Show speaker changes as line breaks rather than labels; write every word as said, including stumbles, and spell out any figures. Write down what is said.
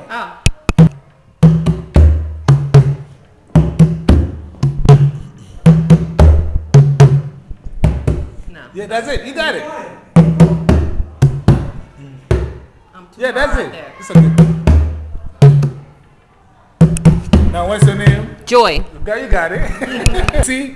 Oh. No.
Yeah, that's it. You got it.
I'm too
Yeah, that's
far
it.
out there.
It's okay. Now, what's your name?
Joy.
Girl, you got it. See,